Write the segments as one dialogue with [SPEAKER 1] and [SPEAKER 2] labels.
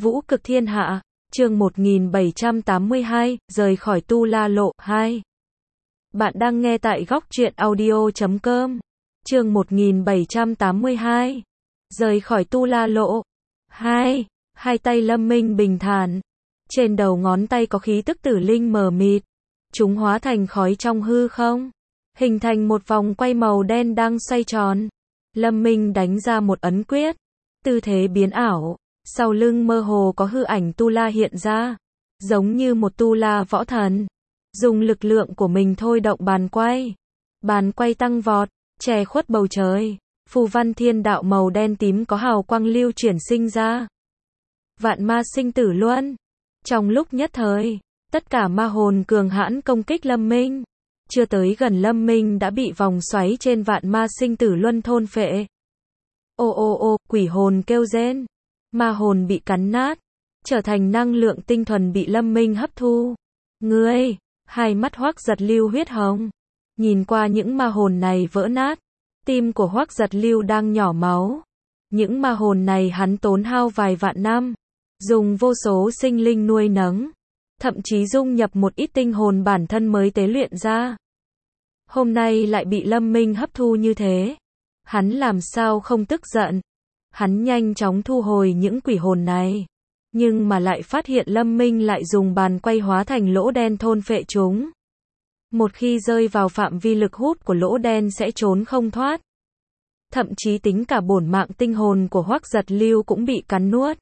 [SPEAKER 1] Vũ cực thiên hạ, chương 1782, rời khỏi Tu La Lộ, 2. Bạn đang nghe tại góc truyện audio.com. Chương 1782, rời khỏi Tu La Lộ, 2. Hai tay Lâm Minh bình thản. Trên đầu ngón tay có khí tức tử linh mờ mịt. Chúng hóa thành khói trong hư không, hình thành một vòng quay màu đen đang xoay tròn. Lâm Minh đánh ra một ấn quyết, tư thế biến ảo. Sau lưng mơ hồ có hư ảnh Tu La hiện ra, giống như một Tu La võ thần. Dùng lực lượng của mình thôi động bàn quay tăng vọt, che khuất bầu trời. Phù văn thiên đạo màu đen tím có hào quang lưu chuyển sinh ra. Vạn ma sinh tử luân. Trong lúc nhất thời, tất cả ma hồn cường hãn công kích Lâm Minh. Chưa tới gần Lâm Minh đã bị vòng xoáy trên vạn ma sinh tử luân thôn phệ. Ô, quỷ hồn kêu rên. Ma hồn bị cắn nát, trở thành năng lượng tinh thuần bị Lâm Minh hấp thu. Ngươi, hai mắt Hoắc Giật Lưu huyết hồng. Nhìn qua những ma hồn này vỡ nát, tim của Hoắc Giật Lưu đang nhỏ máu. Những ma hồn này hắn tốn hao vài vạn năm, dùng vô số sinh linh nuôi nấng, thậm chí dung nhập một ít tinh hồn bản thân mới tế luyện ra. Hôm nay lại bị Lâm Minh hấp thu như thế, hắn làm sao không tức giận. Hắn nhanh chóng thu hồi những quỷ hồn này, nhưng mà lại phát hiện Lâm Minh lại dùng bàn quay hóa thành lỗ đen thôn phệ chúng. Một khi rơi vào phạm vi lực hút của lỗ đen sẽ trốn không thoát. Thậm chí tính cả bổn mạng tinh hồn của Hoắc Giật Lưu cũng bị cắn nuốt.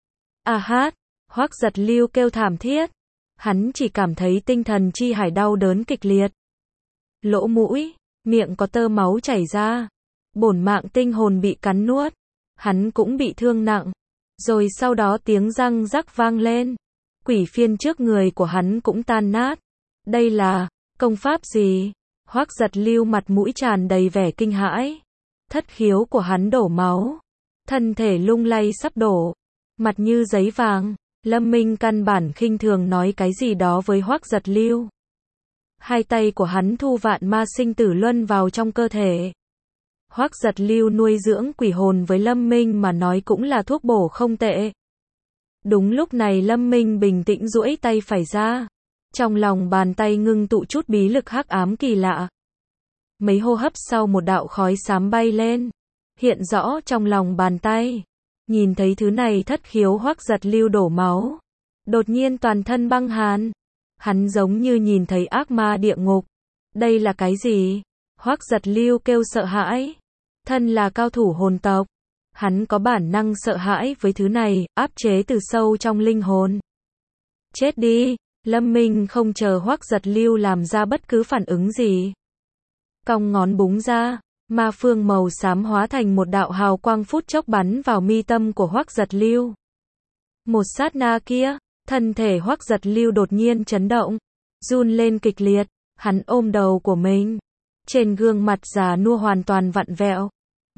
[SPEAKER 1] A hát, Hoắc Giật Lưu kêu thảm thiết. Hắn chỉ cảm thấy tinh thần chi hải đau đớn kịch liệt. Lỗ mũi, miệng có tơ máu chảy ra. Bổn mạng tinh hồn bị cắn nuốt. Hắn cũng bị thương nặng. Rồi sau đó tiếng răng rắc vang lên. Quỷ phiên trước người của hắn cũng tan nát. Đây là công pháp gì? Hoắc Giật Lưu mặt mũi tràn đầy vẻ kinh hãi. Thất khiếu của hắn đổ máu. Thân thể lung lay sắp đổ. Mặt như giấy vàng. Lâm Minh căn bản khinh thường nói cái gì đó với Hoắc Giật Lưu. Hai tay của hắn thu vạn ma sinh tử luân vào trong cơ thể. Hoắc Giật Lưu nuôi dưỡng quỷ hồn với Lâm Minh mà nói cũng là thuốc bổ không tệ. Đúng lúc này Lâm Minh bình tĩnh duỗi tay phải ra. Trong lòng bàn tay ngưng tụ chút bí lực hắc ám kỳ lạ. Mấy hô hấp sau một đạo khói xám bay lên, hiện rõ trong lòng bàn tay. Nhìn thấy thứ này thất khiếu Hoắc Giật Lưu đổ máu. Đột nhiên toàn thân băng hàn. Hắn giống như nhìn thấy ác ma địa ngục. Đây là cái gì? Hoắc Giật Lưu kêu sợ hãi. Thân là cao thủ hồn tộc, hắn có bản năng sợ hãi với thứ này, áp chế từ sâu trong linh hồn. Chết đi! Lâm Minh không chờ Hoắc Giật Lưu làm ra bất cứ phản ứng gì. Cong ngón búng ra, ma phương màu xám hóa thành một đạo hào quang phút chốc bắn vào mi tâm của Hoắc Giật Lưu. Một sát na kia, thân thể Hoắc Giật Lưu đột nhiên chấn động, run lên kịch liệt, hắn ôm đầu của mình. Trên gương mặt già nua hoàn toàn vặn vẹo.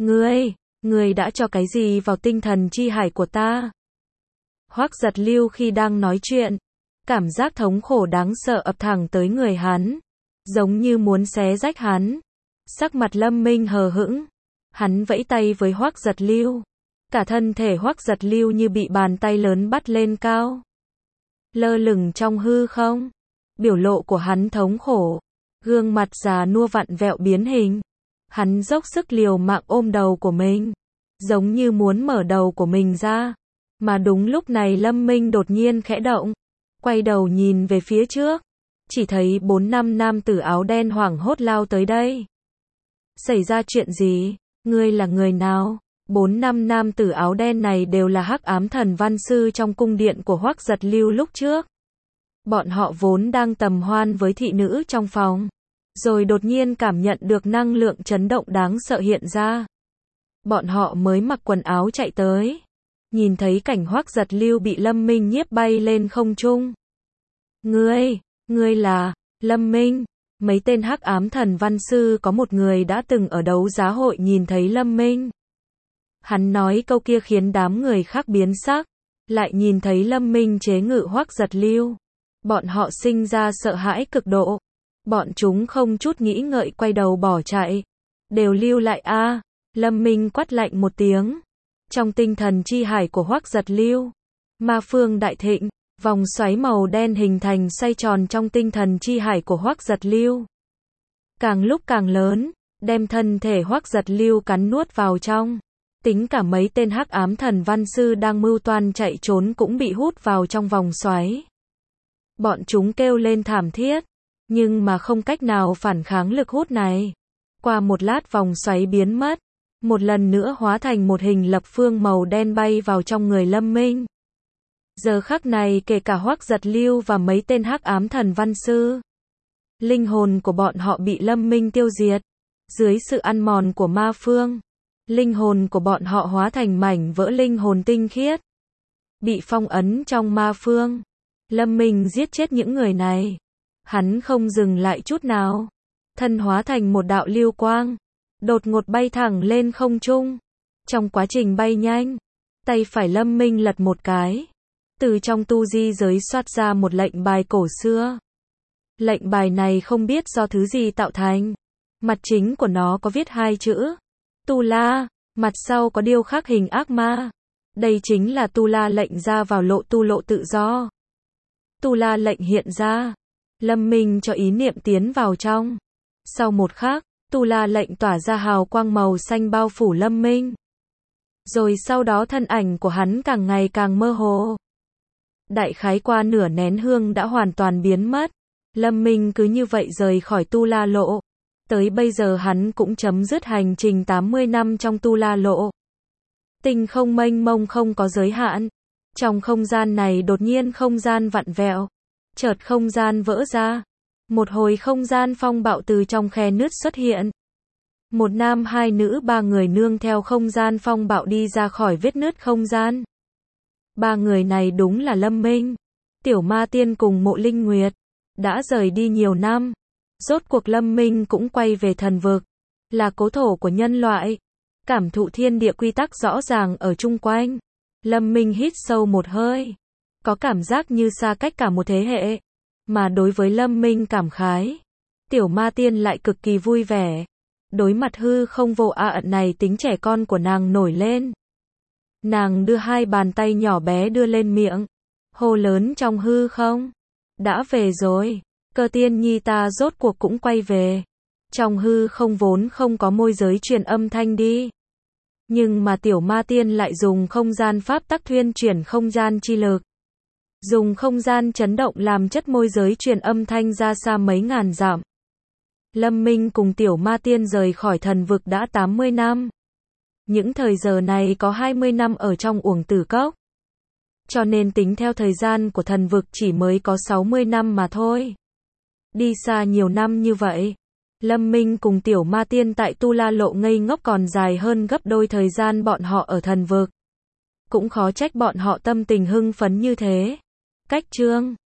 [SPEAKER 1] Ngươi đã cho cái gì vào tinh thần chi hải của ta? Hoắc Giật Lưu khi đang nói chuyện, cảm giác thống khổ đáng sợ ập thẳng tới người hắn, giống như muốn xé rách hắn. Sắc mặt Lâm Minh hờ hững, hắn vẫy tay với Hoắc Giật Lưu. Cả thân thể Hoắc Giật Lưu như bị bàn tay lớn bắt lên cao, lơ lửng trong hư không. Biểu lộ của hắn thống khổ, gương mặt già nua vặn vẹo biến hình. Hắn dốc sức liều mạng ôm đầu của mình, giống như muốn mở đầu của mình ra. Mà đúng lúc này Lâm Minh đột nhiên khẽ động, quay đầu nhìn về phía trước, chỉ thấy 4-5 nam tử áo đen hoảng hốt lao tới đây. Xảy ra chuyện gì? Ngươi là người nào? 4-5 nam tử áo đen này đều là hắc ám thần văn sư trong cung điện của Hoắc Giật Lưu lúc trước. Bọn họ vốn đang tầm hoan với thị nữ trong phòng, rồi đột nhiên cảm nhận được năng lượng chấn động đáng sợ hiện ra. Bọn họ mới mặc quần áo chạy tới, nhìn thấy cảnh Hoắc Giật Lưu bị Lâm Minh nhiếp bay lên không trung. Ngươi là Lâm Minh? Mấy tên hắc ám thần văn sư có một người đã từng ở đấu giá hội nhìn thấy Lâm Minh. Hắn nói câu kia khiến đám người khác biến sắc, lại nhìn thấy Lâm Minh chế ngự Hoắc Giật Lưu. Bọn họ sinh ra sợ hãi cực độ. Bọn chúng không chút nghĩ ngợi quay đầu bỏ chạy. Đều lưu lại a! Lâm Minh quát lạnh một tiếng. Trong tinh thần chi hải của Hoắc Giật Lưu, Ma phương đại thịnh, vòng xoáy màu đen hình thành xoay tròn trong tinh thần chi hải của Hoắc Giật Lưu. Càng lúc càng lớn, đem thân thể Hoắc Giật Lưu cắn nuốt vào trong. Tính cả mấy tên hắc ám thần văn sư đang mưu toan chạy trốn cũng bị hút vào trong vòng xoáy. Bọn chúng kêu lên thảm thiết, nhưng mà không cách nào phản kháng lực hút này. Qua một lát vòng xoáy biến mất, một lần nữa hóa thành một hình lập phương màu đen bay vào trong người Lâm Minh. Giờ khắc này kể cả Hoắc Giật Lưu và mấy tên hắc ám thần văn sư, linh hồn của bọn họ bị Lâm Minh tiêu diệt. Dưới sự ăn mòn của ma phương, linh hồn của bọn họ hóa thành mảnh vỡ linh hồn tinh khiết, bị phong ấn trong ma phương. Lâm Minh giết chết những người này. Hắn không dừng lại chút nào. Thân hóa thành một đạo lưu quang, đột ngột bay thẳng lên không trung. Trong quá trình bay nhanh, tay phải Lâm Minh lật một cái. Từ trong tu di giới xoát ra một lệnh bài cổ xưa. Lệnh bài này không biết do thứ gì tạo thành. Mặt chính của nó có viết hai chữ Tu La, mặt sau có điêu khắc hình ác ma. Đây chính là Tu La lệnh ra vào lộ tu lộ tự do. Tu La lệnh hiện ra, Lâm Minh cho ý niệm tiến vào trong. Sau một khắc, Tu La lệnh tỏa ra hào quang màu xanh bao phủ Lâm Minh. Rồi sau đó thân ảnh của hắn càng ngày càng mơ hồ. Đại khái qua nửa nén hương đã hoàn toàn biến mất. Lâm Minh cứ như vậy rời khỏi Tu La lộ. Tới bây giờ hắn cũng chấm dứt hành trình 80 năm trong Tu La lộ. Tinh không mênh mông không có giới hạn. Trong không gian này đột nhiên không gian vặn vẹo. Chợt không gian vỡ ra. Một hồi không gian phong bạo từ trong khe nứt xuất hiện. Một nam hai nữ ba người nương theo không gian phong bạo đi ra khỏi vết nứt không gian. Ba người này đúng là Lâm Minh, Tiểu Ma Tiên cùng Mộ Linh Nguyệt. Đã rời đi nhiều năm. Rốt cuộc Lâm Minh cũng quay về thần vực. Là cố thổ của nhân loại. Cảm thụ thiên địa quy tắc rõ ràng ở chung quanh. Lâm Minh hít sâu một hơi. Có cảm giác như xa cách cả một thế hệ. Mà đối với Lâm Minh cảm khái, Tiểu Ma Tiên lại cực kỳ vui vẻ. Đối mặt hư không vô ận này tính trẻ con của nàng nổi lên. Nàng đưa hai bàn tay nhỏ bé đưa lên miệng. Hô lớn trong hư không. Đã về rồi. Cơ Tiên Nhi ta rốt cuộc cũng quay về. Trong hư không vốn không có môi giới truyền âm thanh đi. Nhưng mà Tiểu Ma Tiên lại dùng không gian pháp tắc thuyên chuyển không gian chi lực. Dùng không gian chấn động làm chất môi giới truyền âm thanh ra xa mấy ngàn dặm. Lâm Minh cùng Tiểu Ma Tiên rời khỏi thần vực đã 80 năm. Những thời giờ này có 20 năm ở trong Uổng Tử Cốc. Cho nên tính theo thời gian của thần vực chỉ mới có 60 năm mà thôi. Đi xa nhiều năm như vậy, Lâm Minh cùng Tiểu Ma Tiên tại Tu La lộ ngây ngốc còn dài hơn gấp đôi thời gian bọn họ ở thần vực. Cũng khó trách bọn họ tâm tình hưng phấn như thế. Cách chương